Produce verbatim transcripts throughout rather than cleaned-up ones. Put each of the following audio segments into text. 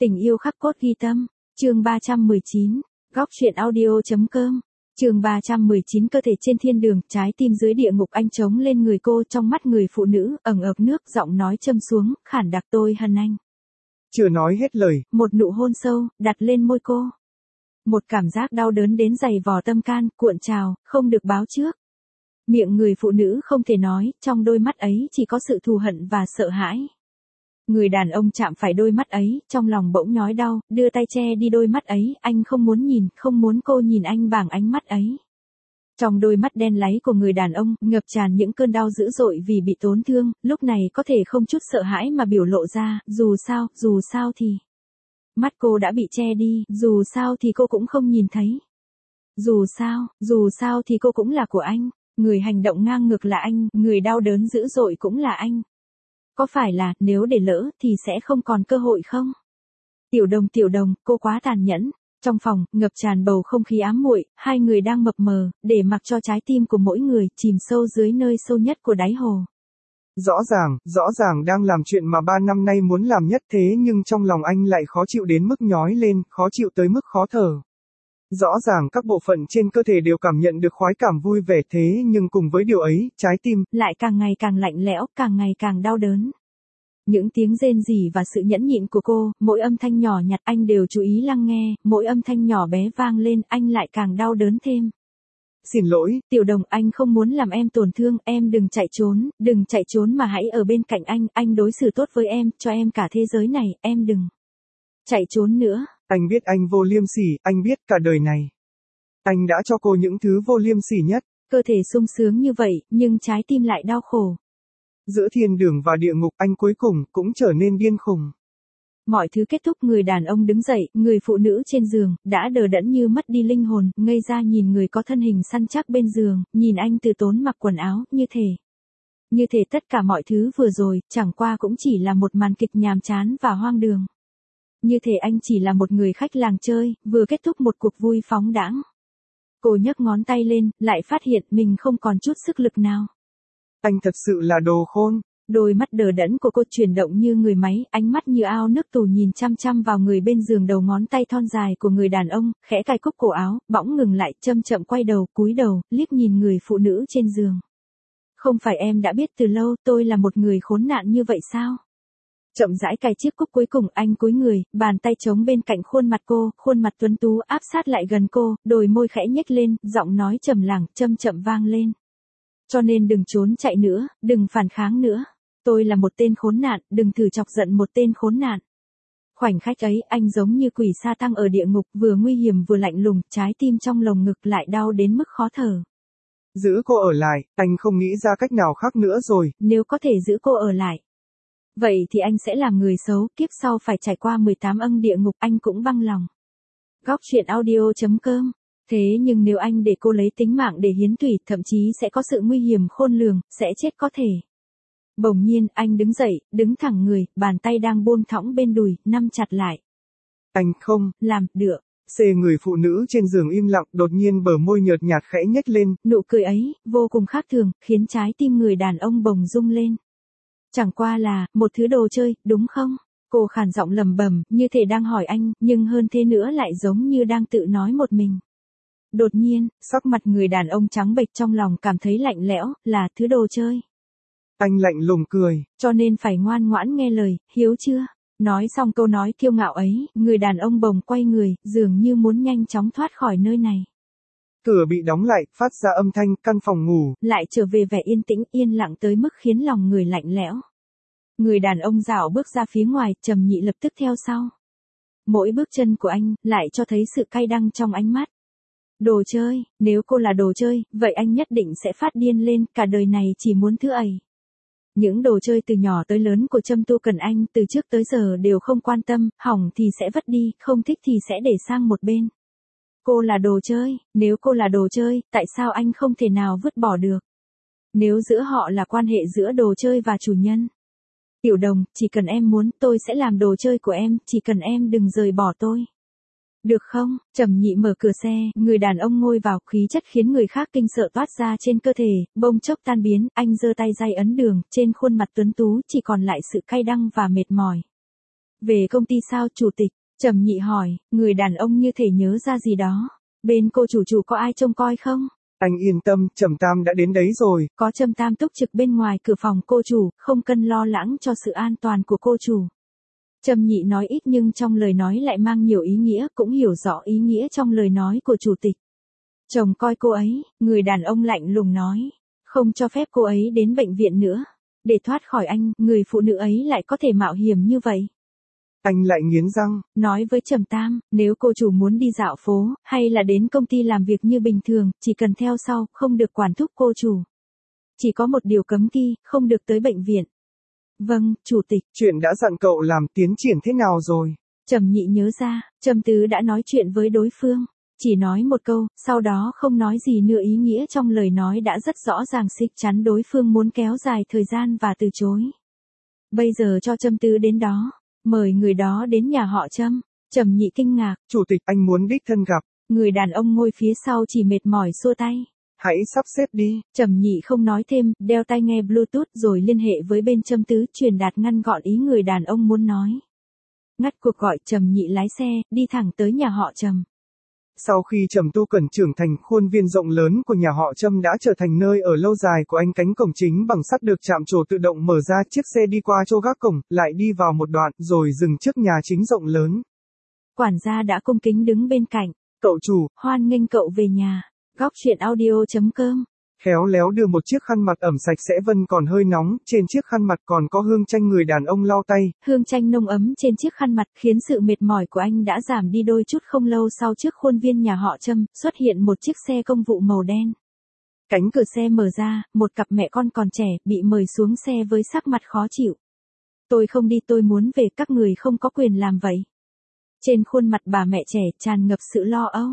Tình yêu khắc cốt ghi tâm, chương ba trăm mười chín, góc truyện audio.com, chương ba trăm mười chín cơ thể trên thiên đường, trái tim dưới địa ngục. Anh trống lên người cô, trong mắt người phụ nữ, ẩn ợp nước, giọng nói châm xuống, khản đặc tôi hận anh. Chưa nói hết lời, một nụ hôn sâu, đặt lên môi cô. Một cảm giác đau đớn đến dày vò tâm can, cuộn trào, không được báo trước. Miệng người phụ nữ không thể nói, trong đôi mắt ấy chỉ có sự thù hận và sợ hãi. Người đàn ông chạm phải đôi mắt ấy, trong lòng bỗng nhói đau, đưa tay che đi đôi mắt ấy, anh không muốn nhìn, không muốn cô nhìn anh bằng ánh mắt ấy. Trong đôi mắt đen láy của người đàn ông, ngập tràn những cơn đau dữ dội vì bị tổn thương, lúc này có thể không chút sợ hãi mà biểu lộ ra, dù sao, dù sao thì... Mắt cô đã bị che đi, dù sao thì cô cũng không nhìn thấy. Dù sao, dù sao thì cô cũng là của anh, người hành động ngang ngược là anh, người đau đớn dữ dội cũng là anh. Có phải là, nếu để lỡ, thì sẽ không còn cơ hội không? Tiểu Đồng, Tiểu Đồng, cô quá tàn nhẫn. Trong phòng, ngập tràn bầu không khí ám muội, hai người đang mập mờ, để mặc cho trái tim của mỗi người chìm sâu dưới nơi sâu nhất của đáy hồ. Rõ ràng, rõ ràng đang làm chuyện mà ba năm nay muốn làm nhất, thế nhưng trong lòng anh lại khó chịu đến mức nhói lên, khó chịu tới mức khó thở. Rõ ràng các bộ phận trên cơ thể đều cảm nhận được khoái cảm vui vẻ, thế nhưng cùng với điều ấy, trái tim lại càng ngày càng lạnh lẽo, càng ngày càng đau đớn. Những tiếng rên rỉ và sự nhẫn nhịn của cô, mỗi âm thanh nhỏ nhặt anh đều chú ý lắng nghe, mỗi âm thanh nhỏ bé vang lên, anh lại càng đau đớn thêm. Xin lỗi, Tiểu Đồng, anh không muốn làm em tổn thương, em đừng chạy trốn, đừng chạy trốn mà hãy ở bên cạnh anh, anh đối xử tốt với em, cho em cả thế giới này, em đừng chạy trốn nữa. Anh biết anh vô liêm sỉ, anh biết cả đời này. Anh đã cho cô những thứ vô liêm sỉ nhất. Cơ thể sung sướng như vậy, nhưng trái tim lại đau khổ. Giữa thiên đường và địa ngục, anh cuối cùng cũng trở nên điên khùng. Mọi thứ kết thúc, người đàn ông đứng dậy, người phụ nữ trên giường, đã đờ đẫn như mất đi linh hồn, ngây ra nhìn người có thân hình săn chắc bên giường, nhìn anh từ tốn mặc quần áo, như thể. Như thể tất cả mọi thứ vừa rồi, chẳng qua cũng chỉ là một màn kịch nhàm chán và hoang đường. Như thể anh chỉ là một người khách làng chơi, vừa kết thúc một cuộc vui phóng đãng. Cô nhấc ngón tay lên, lại phát hiện mình không còn chút sức lực nào. Anh thật sự là đồ khôn. Đôi mắt đờ đẫn của cô chuyển động như người máy, ánh mắt như ao nước tù nhìn chăm chăm vào người bên giường, đầu ngón tay thon dài của người đàn ông, khẽ cài cúc cổ áo, bỗng ngừng lại, chậm chậm quay đầu, cúi đầu, liếc nhìn người phụ nữ trên giường. Không phải em đã biết từ lâu tôi là một người khốn nạn như vậy sao? Chậm rãi cài chiếc cúc cuối cùng, anh cúi người, bàn tay trống bên cạnh khuôn mặt cô, khuôn mặt tuấn tú áp sát lại gần cô, đôi môi khẽ nhếch lên, giọng nói trầm lặng, chậm chậm vang lên. Cho nên đừng trốn chạy nữa, đừng phản kháng nữa. Tôi là một tên khốn nạn, đừng thử chọc giận một tên khốn nạn. Khoảnh khắc ấy, anh giống như quỷ sa tăng ở địa ngục, vừa nguy hiểm vừa lạnh lùng, trái tim trong lồng ngực lại đau đến mức khó thở. Giữ cô ở lại, anh không nghĩ ra cách nào khác nữa rồi. Nếu có thể giữ cô ở lại, vậy thì anh sẽ làm người xấu, kiếp sau phải trải qua mười tám ân địa ngục, anh cũng băng lòng. Góc truyện audio.com. Thế nhưng nếu anh để cô lấy tính mạng để hiến tủy, thậm chí sẽ có sự nguy hiểm khôn lường, sẽ chết có thể. Bỗng nhiên, anh đứng dậy, đứng thẳng người, bàn tay đang buông thõng bên đùi, nắm chặt lại. Anh không làm được. Xê người phụ nữ trên giường im lặng, đột nhiên bờ môi nhợt nhạt khẽ nhếch lên. Nụ cười ấy, vô cùng khác thường, khiến trái tim người đàn ông bồng rung lên. Chẳng qua là, một thứ đồ chơi, đúng không? Cô khàn giọng lầm bầm, như thể đang hỏi anh, nhưng hơn thế nữa lại giống như đang tự nói một mình. Đột nhiên, sắc mặt người đàn ông trắng bệch, trong lòng cảm thấy lạnh lẽo, là thứ đồ chơi. Anh lạnh lùng cười. Cho nên phải ngoan ngoãn nghe lời, hiếu chưa? Nói xong câu nói kiêu ngạo ấy, người đàn ông bồng quay người, dường như muốn nhanh chóng thoát khỏi nơi này. Cửa bị đóng lại, phát ra âm thanh, căn phòng ngủ lại trở về vẻ yên tĩnh, yên lặng tới mức khiến lòng người lạnh lẽo. Người đàn ông dạo bước ra phía ngoài, Trầm Nhị lập tức theo sau. Mỗi bước chân của anh, lại cho thấy sự cay đắng trong ánh mắt. Đồ chơi, nếu cô là đồ chơi, vậy anh nhất định sẽ phát điên lên, cả đời này chỉ muốn thứ ấy. Những đồ chơi từ nhỏ tới lớn của Trâm Tu Cần anh từ trước tới giờ đều không quan tâm, hỏng thì sẽ vứt đi, không thích thì sẽ để sang một bên. Cô là đồ chơi, nếu cô là đồ chơi, tại sao anh không thể nào vứt bỏ được? Nếu giữa họ là quan hệ giữa đồ chơi và chủ nhân. Tiểu Đồng, chỉ cần em muốn, tôi sẽ làm đồ chơi của em, chỉ cần em đừng rời bỏ tôi. Được không? Trầm Nhị mở cửa xe, người đàn ông ngồi vào, khí chất khiến người khác kinh sợ toát ra trên cơ thể, bông chốc tan biến, anh giơ tay day ấn đường, trên khuôn mặt tuấn tú chỉ còn lại sự cay đắng và mệt mỏi. Về công ty sao chủ tịch? Trầm Nhị hỏi, người đàn ông như thể nhớ ra gì đó. Bên cô chủ chủ có ai trông coi không? Anh yên tâm, Trầm Tam đã đến đấy rồi. Có Trầm Tam túc trực bên ngoài cửa phòng cô chủ, không cần lo lắng cho sự an toàn của cô chủ. Trầm Nhị nói ít nhưng trong lời nói lại mang nhiều ý nghĩa, cũng hiểu rõ ý nghĩa trong lời nói của chủ tịch. Chồng coi cô ấy, người đàn ông lạnh lùng nói. Không cho phép cô ấy đến bệnh viện nữa. Để thoát khỏi anh, người phụ nữ ấy lại có thể mạo hiểm như vậy. Anh lại nghiến răng. Nói với Trầm Tam, nếu cô chủ muốn đi dạo phố, hay là đến công ty làm việc như bình thường, chỉ cần theo sau, không được quản thúc cô chủ. Chỉ có một điều cấm kỵ, không được tới bệnh viện. Vâng, chủ tịch. Chuyện đã dặn cậu làm tiến triển thế nào rồi? Trầm Nhị nhớ ra, Trầm Tứ đã nói chuyện với đối phương. Chỉ nói một câu, sau đó không nói gì nữa, ý nghĩa trong lời nói đã rất rõ ràng, xích chắn đối phương muốn kéo dài thời gian và từ chối. Bây giờ cho Trầm Tứ đến đó. Mời người đó đến nhà họ Trầm. Trầm Nhị kinh ngạc. Chủ tịch, anh muốn đích thân gặp. Người đàn ông ngồi phía sau chỉ mệt mỏi xua tay. Hãy sắp xếp đi. Trầm Nhị không nói thêm, đeo tai nghe Bluetooth rồi liên hệ với bên Trầm Tứ, truyền đạt ngăn gọn ý người đàn ông muốn nói. Ngắt cuộc gọi, Trầm Nhị lái xe, đi thẳng tới nhà họ Trầm. Sau khi Trầm Tu Cẩn trưởng thành, khuôn viên rộng lớn của nhà họ Trầm đã trở thành nơi ở lâu dài của anh. Cánh cổng chính bằng sắt được chạm trổ tự động mở ra, chiếc xe đi qua chỗ gác cổng, lại đi vào một đoạn, rồi dừng trước nhà chính rộng lớn. Quản gia đã cung kính đứng bên cạnh. Cậu chủ, hoan nghênh cậu về nhà. Góc truyện audio chấm com. Khéo léo đưa một chiếc khăn mặt ẩm sạch sẽ vân còn hơi nóng, trên chiếc khăn mặt còn có hương chanh. Người đàn ông lau tay. Hương chanh nồng ấm trên chiếc khăn mặt khiến sự mệt mỏi của anh đã giảm đi đôi chút. Không lâu sau, trước khuôn viên nhà họ Trầm, xuất hiện một chiếc xe công vụ màu đen. Cánh cửa xe mở ra, một cặp mẹ con còn trẻ, bị mời xuống xe với sắc mặt khó chịu. Tôi không đi, tôi muốn về, các người không có quyền làm vậy. Trên khuôn mặt bà mẹ trẻ tràn ngập sự lo âu.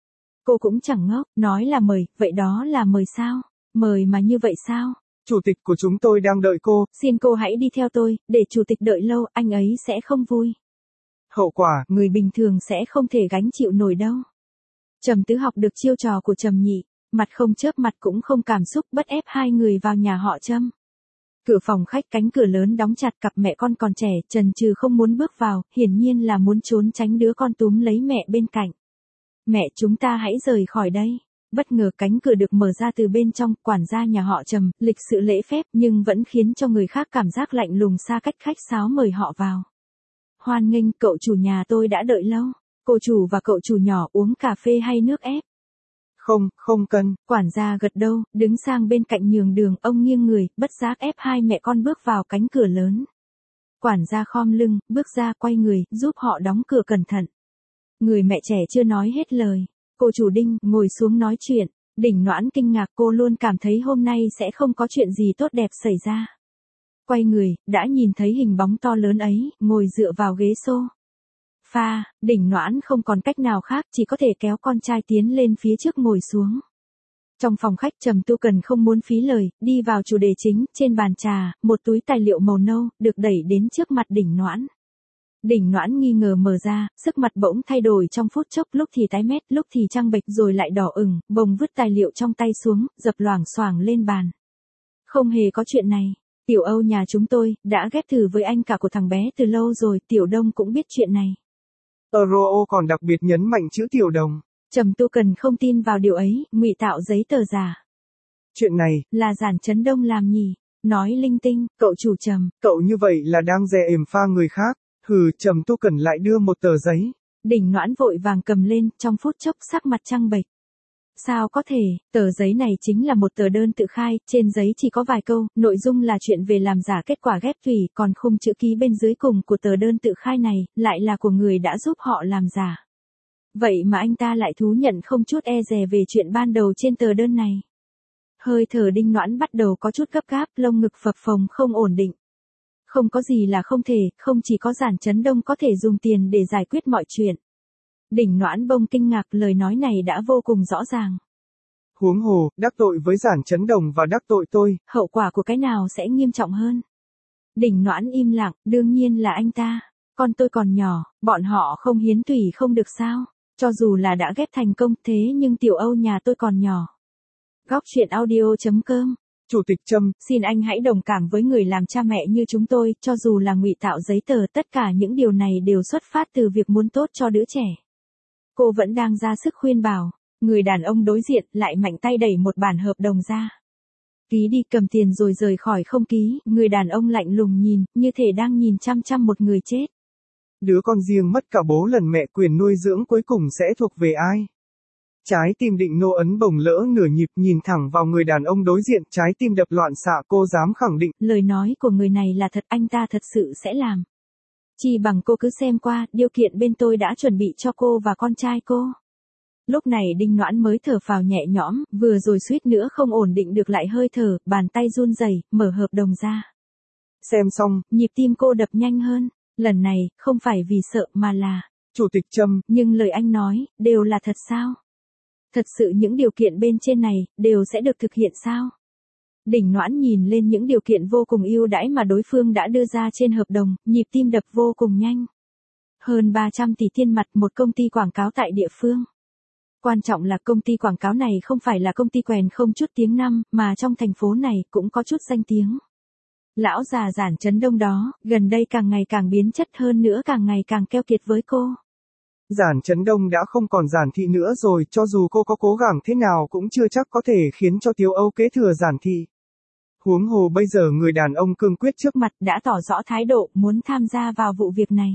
Cô cũng chẳng ngốc, nói là mời, vậy đó là mời sao? Mời mà như vậy sao? Chủ tịch của chúng tôi đang đợi cô. Xin cô hãy đi theo tôi, để chủ tịch đợi lâu, anh ấy sẽ không vui. Hậu quả, người bình thường sẽ không thể gánh chịu nổi đâu. Trầm Tứ học được chiêu trò của Trầm Nhị, mặt không chớp mặt cũng không cảm xúc, bắt ép hai người vào nhà họ Trầm. Cửa phòng khách, cánh cửa lớn đóng chặt, cặp mẹ con còn trẻ, chần chừ không muốn bước vào, hiển nhiên là muốn trốn tránh đứa con túm lấy mẹ bên cạnh. Mẹ, chúng ta hãy rời khỏi đây. Bất ngờ cánh cửa được mở ra từ bên trong, quản gia nhà họ Trầm, lịch sự lễ phép nhưng vẫn khiến cho người khác cảm giác lạnh lùng, xa cách, khách sáo mời họ vào. Hoan nghênh, cậu chủ nhà tôi đã đợi lâu. Cô chủ và cậu chủ nhỏ uống cà phê hay nước ép? Không, không cần. Quản gia gật đầu, đứng sang bên cạnh nhường đường, ông nghiêng người, bất giác ép hai mẹ con bước vào cánh cửa lớn. Quản gia khom lưng, bước ra, quay người, giúp họ đóng cửa cẩn thận. Người mẹ trẻ chưa nói hết lời. Cô chủ Đinh ngồi xuống nói chuyện. Đỉnh Noãn kinh ngạc, cô luôn cảm thấy hôm nay sẽ không có chuyện gì tốt đẹp xảy ra. Quay người, đã nhìn thấy hình bóng to lớn ấy, ngồi dựa vào ghế xô. Pha, Đỉnh Noãn không còn cách nào khác, chỉ có thể kéo con trai tiến lên phía trước ngồi xuống. Trong phòng khách, Trầm Tu Cần không muốn phí lời, đi vào chủ đề chính, trên bàn trà, một túi tài liệu màu nâu, được đẩy đến trước mặt Đỉnh Noãn. Đỉnh Noãn nghi ngờ mở ra, sức mặt bỗng thay đổi trong phút chốc, lúc thì tái mét, lúc thì trắng bệch rồi lại đỏ ửng, bồng vứt tài liệu trong tay xuống, dập loảng xoảng lên bàn. Không hề có chuyện này. Tiểu Âu nhà chúng tôi, đã ghép thử với anh cả của thằng bé từ lâu rồi, Tiểu Đông cũng biết chuyện này. Euro còn đặc biệt nhấn mạnh chữ Tiểu Đồng. Trầm Tu Cần không tin vào điều ấy, ngụy tạo giấy tờ giả. Chuyện này, là Giản Chấn Đông làm nhỉ? Nói linh tinh, cậu chủ Trầm. Cậu như vậy là đang dè ềm pha người khác. Hừ, Trầm Tu Cần lại đưa một tờ giấy. Đỉnh Noãn vội vàng cầm lên, trong phút chốc sắc mặt trắng bệch. Sao có thể, tờ giấy này chính là một tờ đơn tự khai, trên giấy chỉ có vài câu, nội dung là chuyện về làm giả kết quả ghép tủy, còn khung chữ ký bên dưới cùng của tờ đơn tự khai này, lại là của người đã giúp họ làm giả. Vậy mà anh ta lại thú nhận không chút e dè về chuyện ban đầu trên tờ đơn này. Hơi thở Đinh Noãn bắt đầu có chút gấp gáp, lông ngực phập phồng không ổn định. Không có gì là không thể, không chỉ có Giản Chấn Đông có thể dùng tiền để giải quyết mọi chuyện. Đỉnh Noãn bông kinh ngạc, lời nói này đã vô cùng rõ ràng. Huống hồ, đắc tội với Giản Chấn Đồng và đắc tội tôi. Hậu quả của cái nào sẽ nghiêm trọng hơn? Đỉnh Noãn im lặng, đương nhiên là anh ta. Con tôi còn nhỏ, bọn họ không hiến tủy không được sao? Cho dù là đã ghép thành công thế nhưng Tiểu Âu nhà tôi còn nhỏ. Góc truyện audio chấm com Chủ tịch Trâm, xin anh hãy đồng cảm với người làm cha mẹ như chúng tôi, cho dù là ngụy tạo giấy tờ, tất cả những điều này đều xuất phát từ việc muốn tốt cho đứa trẻ. Cô vẫn đang ra sức khuyên bảo, người đàn ông đối diện lại mạnh tay đẩy một bản hợp đồng ra. Ký đi, cầm tiền rồi rời khỏi. Không ký, người đàn ông lạnh lùng nhìn, như thể đang nhìn chăm chăm một người chết. Đứa con riêng mất cả bố lần mẹ, quyền nuôi dưỡng cuối cùng sẽ thuộc về ai? Trái tim Định Nô ấn bồng lỡ nửa nhịp, nhìn thẳng vào người đàn ông đối diện, trái tim đập loạn xạ. Cô dám khẳng định, lời nói của người này là thật, anh ta thật sự sẽ làm. Chỉ bằng cô cứ xem qua, điều kiện bên tôi đã chuẩn bị cho cô và con trai cô. Lúc này Đinh Noãn mới thở phào nhẹ nhõm, vừa rồi suýt nữa không ổn định được lại hơi thở, bàn tay run rẩy, mở hợp đồng ra. Xem xong, nhịp tim cô đập nhanh hơn, lần này, không phải vì sợ mà là, Chủ tịch Trâm, nhưng lời anh nói, đều là thật sao? Thật sự những điều kiện bên trên này, đều sẽ được thực hiện sao? Đỉnh Noãn nhìn lên những điều kiện vô cùng ưu đãi mà đối phương đã đưa ra trên hợp đồng, nhịp tim đập vô cùng nhanh. Hơn ba trăm tỷ tiền mặt, một công ty quảng cáo tại địa phương. Quan trọng là công ty quảng cáo này không phải là công ty quèn không chút tiếng năm, mà trong thành phố này cũng có chút danh tiếng. Lão già Giản Chấn Đông đó, gần đây càng ngày càng biến chất, hơn nữa càng ngày càng keo kiệt với cô. Giản Chấn Đông đã không còn Giản Thị nữa rồi, cho dù cô có cố gắng thế nào cũng chưa chắc có thể khiến cho Tiếu Âu kế thừa Giản Thị. Huống hồ bây giờ người đàn ông cương quyết trước mặt đã tỏ rõ thái độ muốn tham gia vào vụ việc này.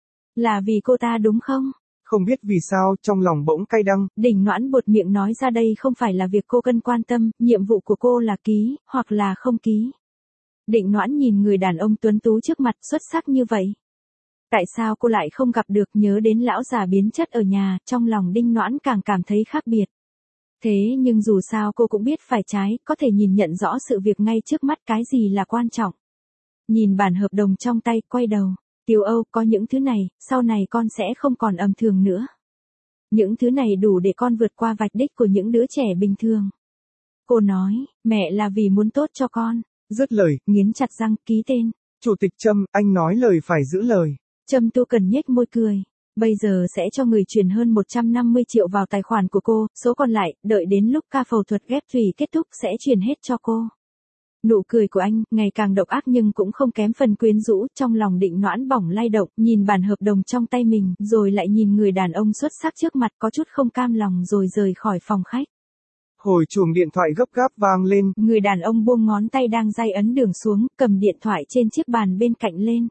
Là vì cô ta đúng không? Không biết vì sao, trong lòng bỗng cay đắng. Đỉnh Noãn buột miệng nói ra đây không phải là việc cô cần quan tâm, nhiệm vụ của cô là ký, hoặc là không ký. Định Noãn nhìn người đàn ông tuấn tú trước mặt, xuất sắc như vậy. Tại sao cô lại không gặp được? Nhớ đến lão già biến chất ở nhà, trong lòng Đinh Noãn càng cảm thấy khác biệt. Thế nhưng dù sao cô cũng biết phải trái, có thể nhìn nhận rõ sự việc ngay trước mắt, cái gì là quan trọng. Nhìn bản hợp đồng trong tay, quay đầu. Tiếu Âu, có những thứ này, sau này con sẽ không còn ầm thường nữa. Những thứ này đủ để con vượt qua vạch đích của những đứa trẻ bình thường. Cô nói, mẹ là vì muốn tốt cho con. Dứt lời, nghiến chặt răng, ký tên. Chủ tịch Trâm, anh nói lời phải giữ lời. Trâm Tu Cần nhếch môi cười. Bây giờ sẽ cho người chuyển hơn một trăm năm mươi triệu vào tài khoản của cô, số còn lại, đợi đến lúc ca phẫu thuật ghép thủy kết thúc sẽ chuyển hết cho cô. Nụ cười của anh, ngày càng độc ác nhưng cũng không kém phần quyến rũ, trong lòng Định Noãn bỏng lay động, nhìn bản hợp đồng trong tay mình, rồi lại nhìn người đàn ông xuất sắc trước mặt, có chút không cam lòng rồi rời khỏi phòng khách. Hồi chuông điện thoại gấp gáp vang lên. Người đàn ông buông ngón tay đang day ấn đường xuống, cầm điện thoại trên chiếc bàn bên cạnh lên.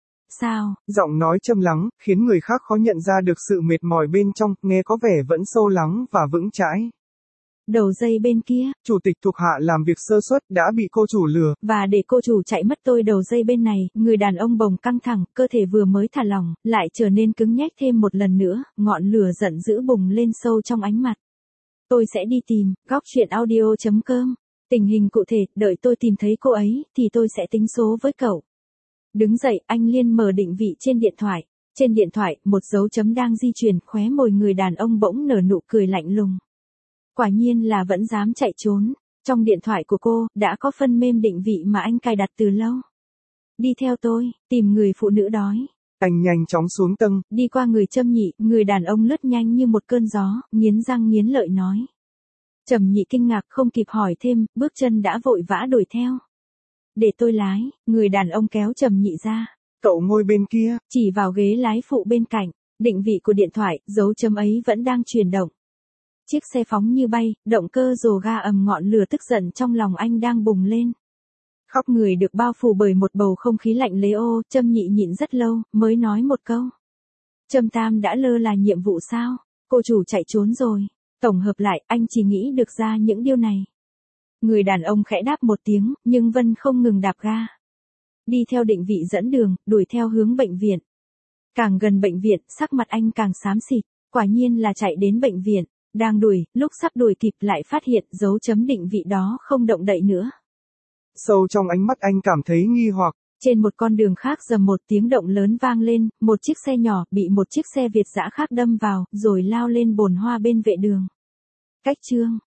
Sao? Giọng nói trầm lắng, khiến người khác khó nhận ra được sự mệt mỏi bên trong, nghe có vẻ vẫn sâu lắng và vững chãi. Đầu dây bên kia, chủ tịch thuộc hạ làm việc sơ suất đã bị cô chủ lừa. Và để cô chủ chạy mất tôi đầu dây bên này, người đàn ông bồng căng thẳng, cơ thể vừa mới thả lỏng, lại trở nên cứng nhách thêm một lần nữa, ngọn lửa giận dữ bùng lên sâu trong ánh mặt. Tôi sẽ đi tìm, góc chuyện audio chấm com. Tình hình cụ thể, đợi tôi tìm thấy cô ấy, thì tôi sẽ tính số với cậu. Đứng dậy, anh Liên mở định vị trên điện thoại. Trên điện thoại, một dấu chấm đang di chuyển, khóe môi người đàn ông bỗng nở nụ cười lạnh lùng. Quả nhiên là vẫn dám chạy trốn. Trong điện thoại của cô, đã có phân mêm định vị mà anh cài đặt từ lâu. Đi theo tôi, tìm người phụ nữ đói. Anh nhanh chóng xuống tầng. Đi qua người Trâm Nhị, người đàn ông lướt nhanh như một cơn gió, nghiến răng nghiến lợi nói. Trầm Nhị kinh ngạc không kịp hỏi thêm, bước chân đã vội vã đuổi theo. Để tôi lái, người đàn ông kéo Trầm Nhị ra. Cậu ngồi bên kia. Chỉ vào ghế lái phụ bên cạnh, định vị của điện thoại, dấu chấm ấy vẫn đang chuyển động. Chiếc xe phóng như bay, động cơ rồ ga ầm, ngọn lửa tức giận trong lòng anh đang bùng lên. Khóc người được bao phủ bởi một bầu không khí lạnh lẽo, Trâm Nhị nhịn rất lâu, mới nói một câu. Trâm Tam đã lơ là nhiệm vụ sao? Cô chủ chạy trốn rồi. Tổng hợp lại, anh chỉ nghĩ được ra những điều này. Người đàn ông khẽ đáp một tiếng, nhưng Vân không ngừng đạp ga. Đi theo định vị dẫn đường, đuổi theo hướng bệnh viện. Càng gần bệnh viện, sắc mặt anh càng xám xịt, quả nhiên là chạy đến bệnh viện. Đang đuổi, lúc sắp đuổi kịp lại phát hiện dấu chấm định vị đó không động đậy nữa. Sâu trong ánh mắt anh cảm thấy nghi hoặc. Trên một con đường khác dầm một tiếng động lớn vang lên, một chiếc xe nhỏ bị một chiếc xe Việt dã khác đâm vào, rồi lao lên bồn hoa bên vệ đường. Cách chương